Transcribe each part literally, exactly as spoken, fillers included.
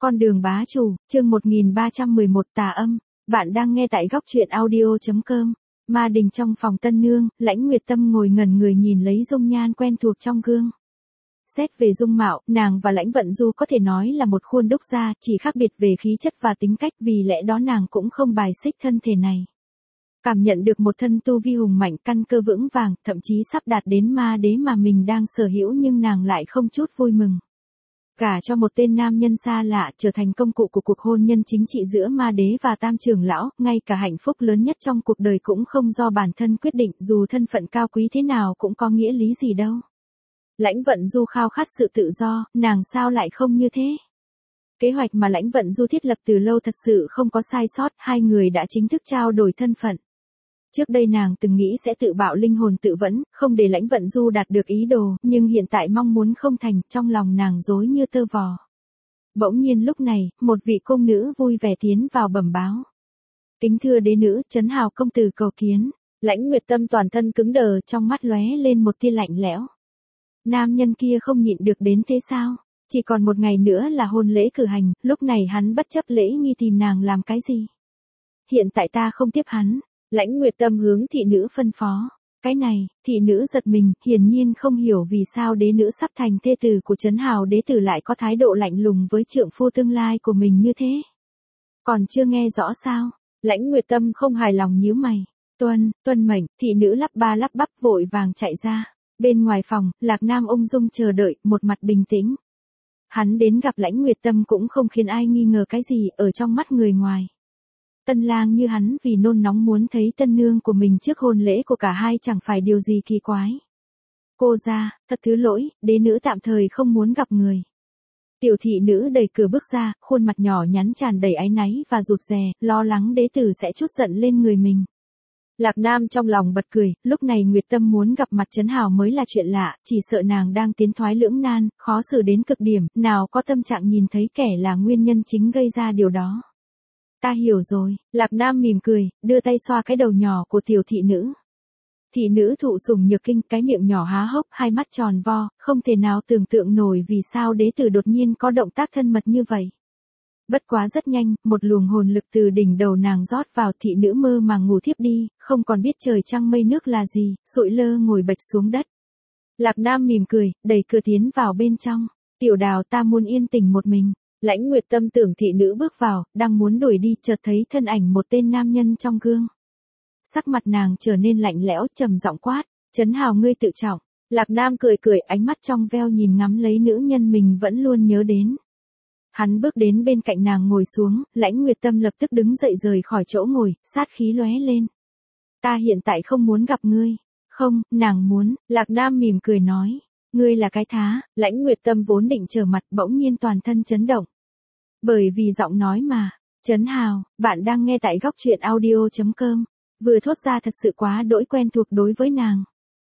Con đường bá chủ, chương một nghìn ba trăm mười một tà âm, bạn đang nghe tại góc truyện audio.com. Ma đình trong phòng tân nương, Lãnh Nguyệt Tâm ngồi ngẩn người nhìn lấy dung nhan quen thuộc trong gương. Xét về dung mạo, nàng và Lãnh Vận Du có thể nói là một khuôn đúc ra, chỉ khác biệt về khí chất và tính cách, vì lẽ đó nàng cũng không bài xích thân thể này. Cảm nhận được một thân tu vi hùng mạnh, căn cơ vững vàng, thậm chí sắp đạt đến ma đế mà mình đang sở hữu, nhưng nàng lại không chút vui mừng. Gả cho một tên nam nhân xa lạ, trở thành công cụ của cuộc hôn nhân chính trị giữa ma đế và tam trưởng lão, ngay cả hạnh phúc lớn nhất trong cuộc đời cũng không do bản thân quyết định, dù thân phận cao quý thế nào cũng có nghĩa lý gì đâu. Lãnh Vận Du khao khát sự tự do, nàng sao lại không như thế? Kế hoạch mà Lãnh Vận Du thiết lập từ lâu thật sự không có sai sót, hai người đã chính thức trao đổi thân phận. Trước đây nàng từng nghĩ sẽ tự bạo linh hồn tự vẫn, không để Lãnh Vận Du đạt được ý đồ, nhưng hiện tại mong muốn không thành, trong lòng nàng rối như tơ vò. Bỗng nhiên lúc này, một vị cung nữ vui vẻ tiến vào bẩm báo. Kính thưa đế nữ, Trấn Hào công tử cầu kiến. Lãnh Nguyệt Tâm toàn thân cứng đờ, trong mắt lóe lên một tia lạnh lẽo. Nam nhân kia không nhịn được đến thế sao? Chỉ còn một ngày nữa là hôn lễ cử hành, lúc này hắn bất chấp lễ nghi tìm nàng làm cái gì? Hiện tại ta không tiếp hắn. Lãnh Nguyệt Tâm hướng thị nữ phân phó. Cái này, thị nữ giật mình, hiển nhiên không hiểu vì sao đế nữ sắp thành thê tử của Trấn Hào đế tử lại có thái độ lạnh lùng với trượng phu tương lai của mình như thế. Còn chưa nghe rõ sao? Lãnh Nguyệt Tâm không hài lòng nhíu mày. Tuân, tuân mệnh, thị nữ lắp ba lắp bắp vội vàng chạy ra. Bên ngoài phòng, Lạc Nam ung dung chờ đợi, một mặt bình tĩnh. Hắn đến gặp Lãnh Nguyệt Tâm cũng không khiến ai nghi ngờ cái gì ở trong mắt người ngoài. Tân lang như hắn vì nôn nóng muốn thấy tân nương của mình trước hôn lễ của cả hai chẳng phải điều gì kỳ quái. Cô ra, thật thứ lỗi, đế nữ tạm thời không muốn gặp người. Tiểu thị nữ đẩy cửa bước ra, khuôn mặt nhỏ nhắn tràn đầy áy náy và rụt rè, lo lắng đế tử sẽ trút giận lên người mình. Lạc Nam trong lòng bật cười, lúc này Nguyệt Tâm muốn gặp mặt Trấn Hào mới là chuyện lạ, chỉ sợ nàng đang tiến thoái lưỡng nan, khó xử đến cực điểm, nào có tâm trạng nhìn thấy kẻ là nguyên nhân chính gây ra điều đó. Ta hiểu rồi, Lạc Nam mỉm cười, đưa tay xoa cái đầu nhỏ của tiểu thị nữ. Thị nữ thụ sủng nhược kinh, cái miệng nhỏ há hốc, hai mắt tròn vo, không thể nào tưởng tượng nổi vì sao đế tử đột nhiên có động tác thân mật như vậy. Bất quá rất nhanh, một luồng hồn lực từ đỉnh đầu nàng rót vào, thị nữ mơ màng ngủ thiếp đi, không còn biết trời trăng mây nước là gì, sụi lơ ngồi bệt xuống đất. Lạc Nam mỉm cười, đẩy cửa tiến vào bên trong. Tiểu Đào, ta muốn yên tĩnh một mình. Lãnh Nguyệt Tâm tưởng thị nữ bước vào, đang muốn đuổi đi, chợt thấy thân ảnh một tên nam nhân trong gương. Sắc mặt nàng trở nên lạnh lẽo, trầm giọng quát, Trấn Hào ngươi tự trọng. Lạc Nam cười cười, ánh mắt trong veo nhìn ngắm lấy nữ nhân mình vẫn luôn nhớ đến. Hắn bước đến bên cạnh nàng ngồi xuống, Lãnh Nguyệt Tâm lập tức đứng dậy rời khỏi chỗ ngồi, sát khí lóe lên. Ta hiện tại không muốn gặp ngươi. Không, nàng muốn, Lạc Nam mỉm cười nói. Ngươi là cái thá, Lãnh Nguyệt Tâm vốn định trở mặt bỗng nhiên toàn thân chấn động. Bởi vì giọng nói mà, Trấn Hào, bạn đang nghe tại góc truyện audio.com, vừa thốt ra thật sự quá đỗi quen thuộc đối với nàng.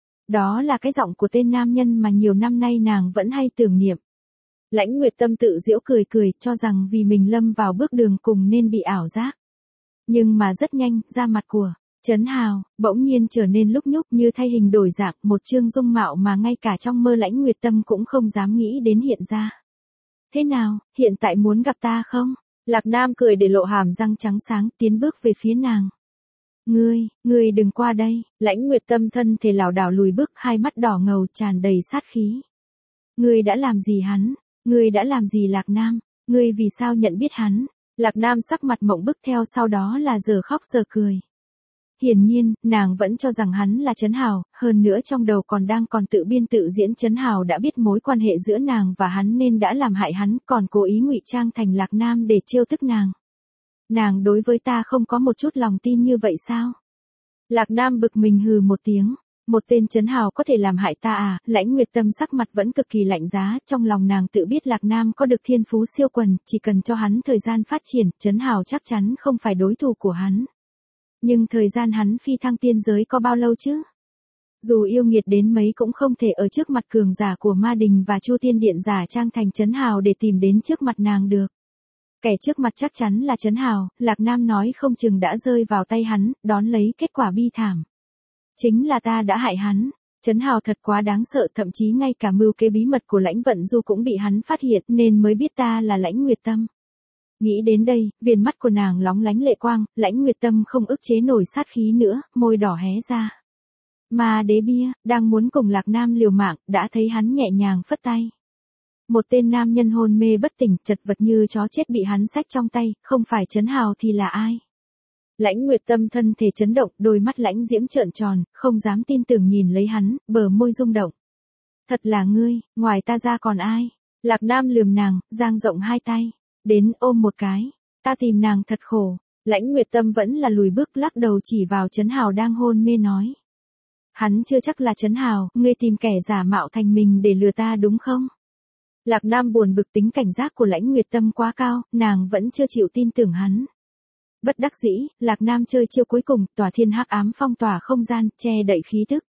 Đó là cái giọng của tên nam nhân mà nhiều năm nay nàng vẫn hay tưởng niệm. Lãnh Nguyệt Tâm tự giễu cười cười, cho rằng vì mình lâm vào bước đường cùng nên bị ảo giác. Nhưng mà rất nhanh, da mặt của Trấn Hào bỗng nhiên trở nên lúc nhúc như thay hình đổi dạng, một chương dung mạo mà ngay cả trong mơ Lãnh Nguyệt Tâm cũng không dám nghĩ đến hiện ra. Thế nào, hiện tại muốn gặp ta không? Lạc Nam cười để lộ hàm răng trắng sáng, tiến bước về phía nàng. Ngươi, ngươi đừng qua đây. Lãnh Nguyệt Tâm thân thể lảo đảo lùi bước, hai mắt đỏ ngầu tràn đầy sát khí. Ngươi đã làm gì hắn? Ngươi đã làm gì Lạc Nam? Ngươi vì sao nhận biết hắn? Lạc Nam sắc mặt mộng bức, theo sau đó là giờ khóc giờ cười. Hiển nhiên, nàng vẫn cho rằng hắn là Trấn Hào, hơn nữa trong đầu còn đang còn tự biên tự diễn Trấn Hào đã biết mối quan hệ giữa nàng và hắn nên đã làm hại hắn, còn cố ý ngụy trang thành Lạc Nam để trêu tức nàng. Nàng đối với ta không có một chút lòng tin như vậy sao? Lạc Nam bực mình hừ một tiếng. Một tên Trấn Hào có thể làm hại ta à? Lãnh Nguyệt Tâm sắc mặt vẫn cực kỳ lạnh giá, trong lòng nàng tự biết Lạc Nam có được thiên phú siêu quần, chỉ cần cho hắn thời gian phát triển, Trấn Hào chắc chắn không phải đối thủ của hắn. Nhưng thời gian hắn phi thăng tiên giới có bao lâu chứ? Dù yêu nghiệt đến mấy cũng không thể ở trước mặt cường giả của Ma Đình và Chu Tiên Điện giả trang thành Trấn Hào để tìm đến trước mặt nàng được. Kẻ trước mặt chắc chắn là Trấn Hào, Lạc Nam nói không chừng đã rơi vào tay hắn, đón lấy kết quả bi thảm. Chính là ta đã hại hắn. Trấn Hào thật quá đáng sợ, thậm chí ngay cả mưu kế bí mật của Lãnh Vận Du cũng bị hắn phát hiện nên mới biết ta là Lãnh Nguyệt Tâm. Nghĩ đến đây, viền mắt của nàng lóng lánh lệ quang, Lãnh Nguyệt Tâm không ức chế nổi sát khí nữa, môi đỏ hé ra. Ma đế bia, đang muốn cùng Lạc Nam liều mạng, đã thấy hắn nhẹ nhàng phất tay. Một tên nam nhân hôn mê bất tỉnh, chật vật như chó chết bị hắn xách trong tay, không phải Trấn Hào thì là ai? Lãnh Nguyệt Tâm thân thể chấn động, đôi mắt lãnh diễm trợn tròn, không dám tin tưởng nhìn lấy hắn, bờ môi rung động. Thật là ngươi, ngoài ta ra còn ai? Lạc Nam lườm nàng, dang rộng hai tay, đến ôm một cái, ta tìm nàng thật khổ. Lãnh Nguyệt Tâm vẫn là lùi bước lắc đầu chỉ vào Trấn Hào đang hôn mê nói. Hắn chưa chắc là Trấn Hào, ngươi tìm kẻ giả mạo thành mình để lừa ta đúng không? Lạc Nam buồn bực tính cảnh giác của Lãnh Nguyệt Tâm quá cao, nàng vẫn chưa chịu tin tưởng hắn. Bất đắc dĩ, Lạc Nam chơi chiêu cuối cùng, tỏa thiên hắc ám phong tỏa không gian, che đậy khí tức.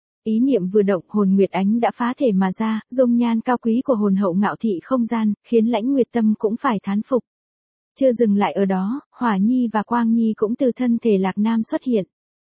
Ý niệm vừa động, hồn Nguyệt Ánh đã phá thể mà ra, dung nhan cao quý của hồn hậu ngạo thị không gian, khiến Lãnh Nguyệt Tâm cũng phải thán phục. Chưa dừng lại ở đó, Hỏa Nhi và Quang Nhi cũng từ thân thể Lạc Nam xuất hiện.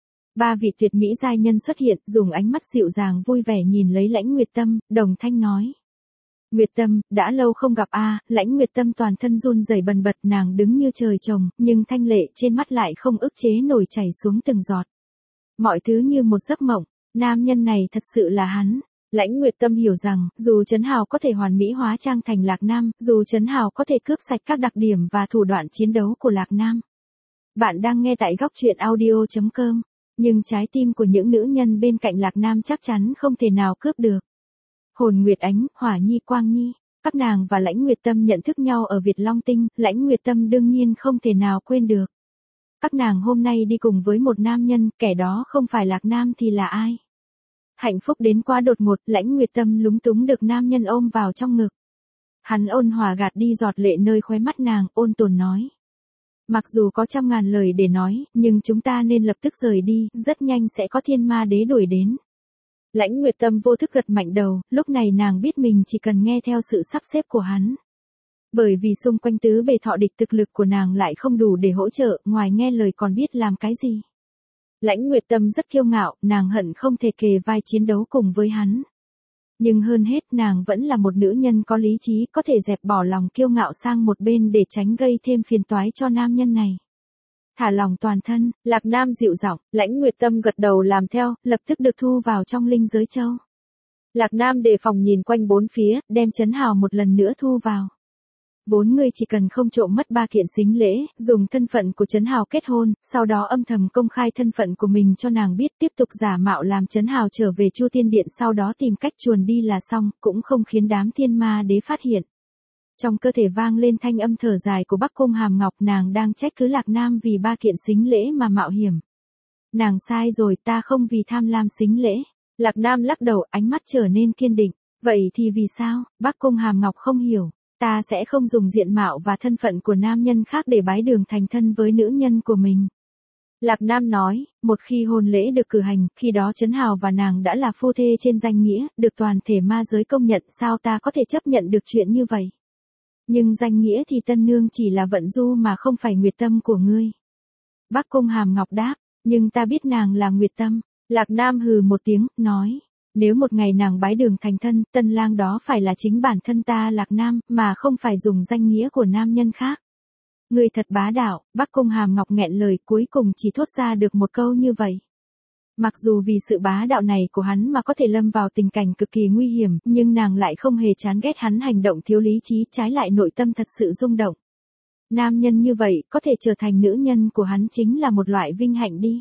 Ba vị tuyệt mỹ giai nhân xuất hiện, dùng ánh mắt dịu dàng vui vẻ nhìn lấy Lãnh Nguyệt Tâm, đồng thanh nói. Nguyệt Tâm, đã lâu không gặp a. À, Lãnh Nguyệt Tâm toàn thân run rẩy bần bật, nàng đứng như trời trồng, nhưng thanh lệ trên mắt lại không ức chế nổi chảy xuống từng giọt. Mọi thứ như một giấc mộng, nam nhân này thật sự là hắn. Lãnh Nguyệt Tâm hiểu rằng, dù Trấn Hào có thể hoàn mỹ hóa trang thành Lạc Nam, dù Trấn Hào có thể cướp sạch các đặc điểm và thủ đoạn chiến đấu của Lạc Nam. Bạn đang nghe tại góc truyện audio chấm com, nhưng trái tim của những nữ nhân bên cạnh Lạc Nam chắc chắn không thể nào cướp được. Hồn Nguyệt Ánh, Hỏa Nhi, Quang Nhi, các nàng và Lãnh Nguyệt Tâm nhận thức nhau ở Việt Long Tinh, Lãnh Nguyệt Tâm đương nhiên không thể nào quên được. Các nàng hôm nay đi cùng với một nam nhân, kẻ đó không phải Lạc Nam thì là ai? Hạnh phúc đến quá đột ngột, Lãnh Nguyệt Tâm lúng túng được nam nhân ôm vào trong ngực. Hắn ôn hòa gạt đi giọt lệ nơi khóe mắt nàng, ôn tồn nói. Mặc dù có trăm ngàn lời để nói, nhưng chúng ta nên lập tức rời đi, rất nhanh sẽ có thiên ma đế đuổi đến. Lãnh Nguyệt Tâm vô thức gật mạnh đầu, lúc này nàng biết mình chỉ cần nghe theo sự sắp xếp của hắn. Bởi vì xung quanh tứ bề thọ địch thực lực của nàng lại không đủ để hỗ trợ, ngoài nghe lời còn biết làm cái gì. Lãnh Nguyệt Tâm rất kiêu ngạo, nàng hận không thể kề vai chiến đấu cùng với hắn. Nhưng hơn hết nàng vẫn là một nữ nhân có lý trí, có thể dẹp bỏ lòng kiêu ngạo sang một bên để tránh gây thêm phiền toái cho nam nhân này. Thả lòng toàn thân, Lạc Nam dịu giọng, Lãnh Nguyệt Tâm gật đầu làm theo, lập tức được thu vào trong linh giới châu. Lạc Nam đề phòng nhìn quanh bốn phía, đem Trấn Hào một lần nữa thu vào. Bốn người chỉ cần không trộm mất ba kiện sính lễ, dùng thân phận của Trấn Hào kết hôn, sau đó âm thầm công khai thân phận của mình cho nàng biết, tiếp tục giả mạo làm Trấn Hào trở về Chu Tiên Điện, sau đó tìm cách chuồn đi là xong, cũng không khiến đám thiên ma đế phát hiện. Trong cơ thể vang lên thanh âm thở dài của Bắc Cung Hàm Ngọc, nàng đang trách cứ Lạc Nam vì ba kiện sính lễ mà mạo hiểm. Nàng sai rồi, ta không vì tham lam sính lễ. Lạc Nam lắc đầu, ánh mắt trở nên kiên định. Vậy thì vì sao? Bắc Cung Hàm Ngọc không hiểu. Ta sẽ không dùng diện mạo và thân phận của nam nhân khác để bái đường thành thân với nữ nhân của mình. Lạc Nam nói, một khi hôn lễ được cử hành, khi đó Trấn Hào và nàng đã là phu thê trên danh nghĩa, được toàn thể ma giới công nhận, sao ta có thể chấp nhận được chuyện như vậy? Nhưng danh nghĩa thì tân nương chỉ là vận du mà không phải Nguyệt Tâm của ngươi. Bắc Cung Hàm Ngọc đáp, nhưng ta biết nàng là Nguyệt Tâm. Lạc Nam hừ một tiếng, nói, nếu một ngày nàng bái đường thành thân, tân lang đó phải là chính bản thân ta Lạc Nam, mà không phải dùng danh nghĩa của nam nhân khác. Ngươi thật bá đạo. Bắc Cung Hàm Ngọc nghẹn lời, cuối cùng chỉ thốt ra được một câu như vậy. Mặc dù vì sự bá đạo này của hắn mà có thể lâm vào tình cảnh cực kỳ nguy hiểm, nhưng nàng lại không hề chán ghét hắn hành động thiếu lý trí, trái lại nội tâm thật sự rung động. Nam nhân như vậy, có thể trở thành nữ nhân của hắn chính là một loại vinh hạnh đi.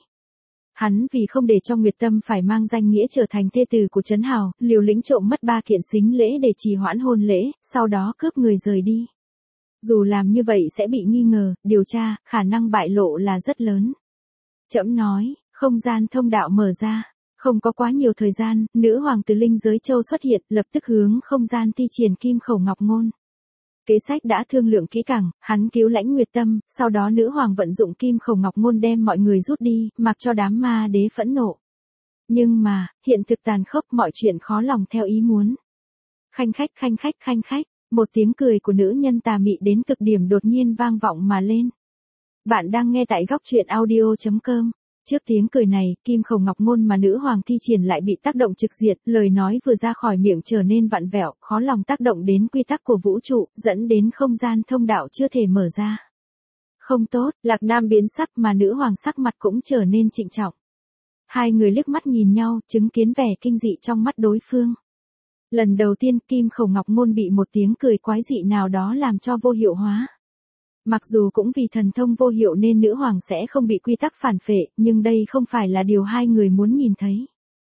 Hắn vì không để cho Nguyệt Tâm phải mang danh nghĩa trở thành thê tử của Trấn Hào, liều lĩnh trộm mất ba kiện sính lễ để trì hoãn hôn lễ, sau đó cướp người rời đi. Dù làm như vậy sẽ bị nghi ngờ, điều tra, khả năng bại lộ là rất lớn. Trẫm nói, không gian thông đạo mở ra. Không có quá nhiều thời gian, nữ hoàng từ linh giới châu xuất hiện, lập tức hướng không gian thi triển kim khẩu ngọc ngôn. Kế sách đã thương lượng kỹ càng, hắn cứu Lãnh Nguyệt Tâm, sau đó nữ hoàng vận dụng kim khẩu ngọc ngôn đem mọi người rút đi, mặc cho đám ma đế phẫn nộ. Nhưng mà, hiện thực tàn khốc, mọi chuyện khó lòng theo ý muốn. Khanh khách khanh khách khanh khách, một tiếng cười của nữ nhân tà mị đến cực điểm đột nhiên vang vọng mà lên. Bạn đang nghe tại góc truyện audio chấm com. Trước tiếng cười này, kim khẩu ngọc ngôn mà nữ hoàng thi triển lại bị tác động trực diện, lời nói vừa ra khỏi miệng trở nên vặn vẹo, khó lòng tác động đến quy tắc của vũ trụ, dẫn đến không gian thông đạo chưa thể mở ra. Không tốt, Lạc Nam biến sắc mà nữ hoàng sắc mặt cũng trở nên trịnh trọng. Hai người liếc mắt nhìn nhau, chứng kiến vẻ kinh dị trong mắt đối phương. Lần đầu tiên kim khẩu ngọc ngôn bị một tiếng cười quái dị nào đó làm cho vô hiệu hóa. Mặc dù cũng vì thần thông vô hiệu nên nữ hoàng sẽ không bị quy tắc phản phệ, nhưng đây không phải là điều hai người muốn nhìn thấy.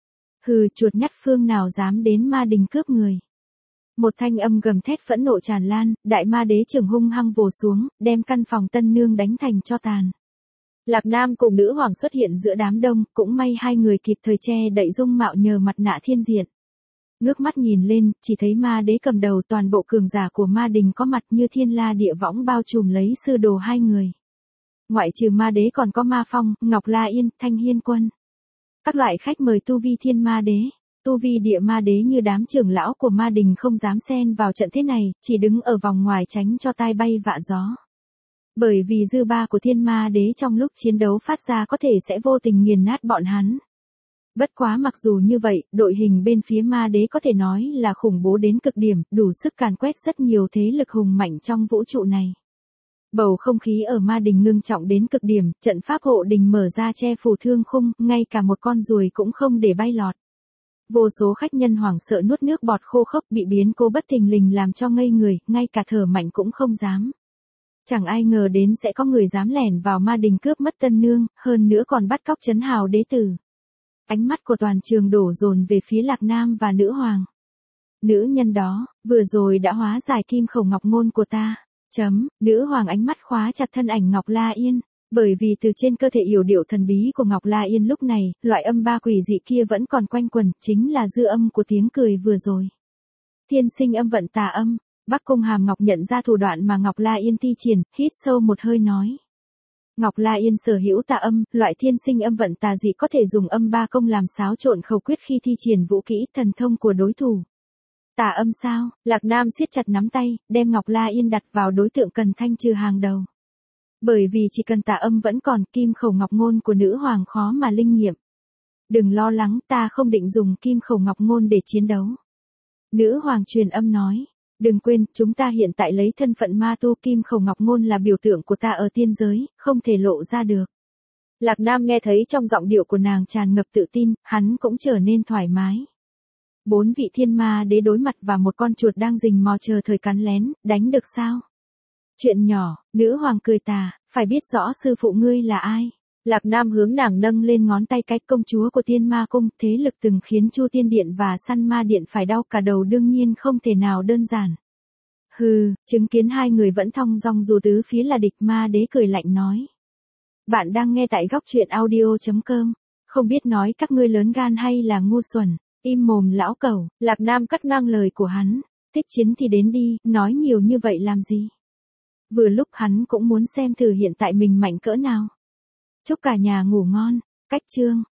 Hừ, chuột nhắt phương nào dám đến ma đình cướp người. Một thanh âm gầm thét phẫn nộ tràn lan, đại ma đế trưởng hung hăng vồ xuống, đem căn phòng tân nương đánh thành tro tàn. Lạc Nam cùng nữ hoàng xuất hiện giữa đám đông, cũng may hai người kịp thời che đậy dung mạo nhờ mặt nạ thiên diện. Ngước mắt nhìn lên, chỉ thấy ma đế cầm đầu toàn bộ cường giả của ma đình có mặt như thiên la địa võng bao trùm lấy sư đồ hai người. Ngoại trừ ma đế còn có ma phong, Ngọc La Yên, Thanh Hiên Quân. Các loại khách mời tu vi thiên ma đế, tu vi địa ma đế như đám trưởng lão của ma đình không dám xen vào trận thế này, chỉ đứng ở vòng ngoài tránh cho tai bay vạ gió. Bởi vì dư ba của thiên ma đế trong lúc chiến đấu phát ra có thể sẽ vô tình nghiền nát bọn hắn. Bất quá mặc dù như vậy, đội hình bên phía ma đế có thể nói là khủng bố đến cực điểm, đủ sức càn quét rất nhiều thế lực hùng mạnh trong vũ trụ này. Bầu không khí ở ma đình ngưng trọng đến cực điểm, trận pháp hộ đình mở ra che phủ thương khung, ngay cả một con ruồi cũng không để bay lọt. Vô số khách nhân hoảng sợ nuốt nước bọt khô khốc bị biến cố bất thình lình làm cho ngây người, ngay cả thở mạnh cũng không dám. Chẳng ai ngờ đến sẽ có người dám lẻn vào ma đình cướp mất tân nương, hơn nữa còn bắt cóc trấn hào đế tử. Ánh mắt của toàn trường đổ dồn về phía Lạc Nam và nữ hoàng. Nữ nhân đó, vừa rồi đã hóa giải kim khẩu ngọc ngôn của ta. Chấm, nữ hoàng ánh mắt khóa chặt thân ảnh Ngọc La Yên. Bởi vì từ trên cơ thể yểu điệu thần bí của Ngọc La Yên lúc này, loại âm ba quỷ dị kia vẫn còn quanh quẩn, chính là dư âm của tiếng cười vừa rồi. Thiên sinh âm vận tà âm, Bắc Cung Hàm Ngọc nhận ra thủ đoạn mà Ngọc La Yên thi triển, hít sâu một hơi nói. Ngọc La Yên sở hữu tà âm, loại thiên sinh âm vận tà dị có thể dùng âm ba công làm xáo trộn khẩu quyết khi thi triển vũ kỹ thần thông của đối thủ. Tà âm sao? Lạc Nam siết chặt nắm tay, đem Ngọc La Yên đặt vào đối tượng cần thanh trừ hàng đầu. Bởi vì chỉ cần tà âm vẫn còn, kim khẩu ngọc ngôn của nữ hoàng khó mà linh nghiệm. Đừng lo lắng, ta không định dùng kim khẩu ngọc ngôn để chiến đấu. Nữ hoàng truyền âm nói. Đừng quên, chúng ta hiện tại lấy thân phận ma tu, kim khẩu ngọc ngôn là biểu tượng của ta ở tiên giới, không thể lộ ra được. Lạc Nam nghe thấy trong giọng điệu của nàng tràn ngập tự tin, hắn cũng trở nên thoải mái. Bốn vị thiên ma đế đối mặt và một con chuột đang rình mò chờ thời cắn lén, đánh được sao? Chuyện nhỏ, nữ hoàng cười tà, phải biết rõ sư phụ ngươi là ai. Lạc Nam hướng nàng nâng lên ngón tay cái, công chúa của Tiên Ma Cung, thế lực từng khiến Chu Tiên Điện và Săn Ma Điện phải đau cả đầu, đương nhiên không thể nào đơn giản. Hừ, chứng kiến hai người vẫn thong dong dù tứ phía là địch, ma đế cười lạnh nói. Bạn đang nghe tại góc truyện audio chấm com, không biết nói các ngươi lớn gan hay là ngu xuẩn, im mồm lão cẩu. Lạc Nam cắt ngang lời của hắn, thích chiến thì đến đi, nói nhiều như vậy làm gì. Vừa lúc hắn cũng muốn xem thử hiện tại mình mạnh cỡ nào. Chúc cả nhà ngủ ngon, cách chương.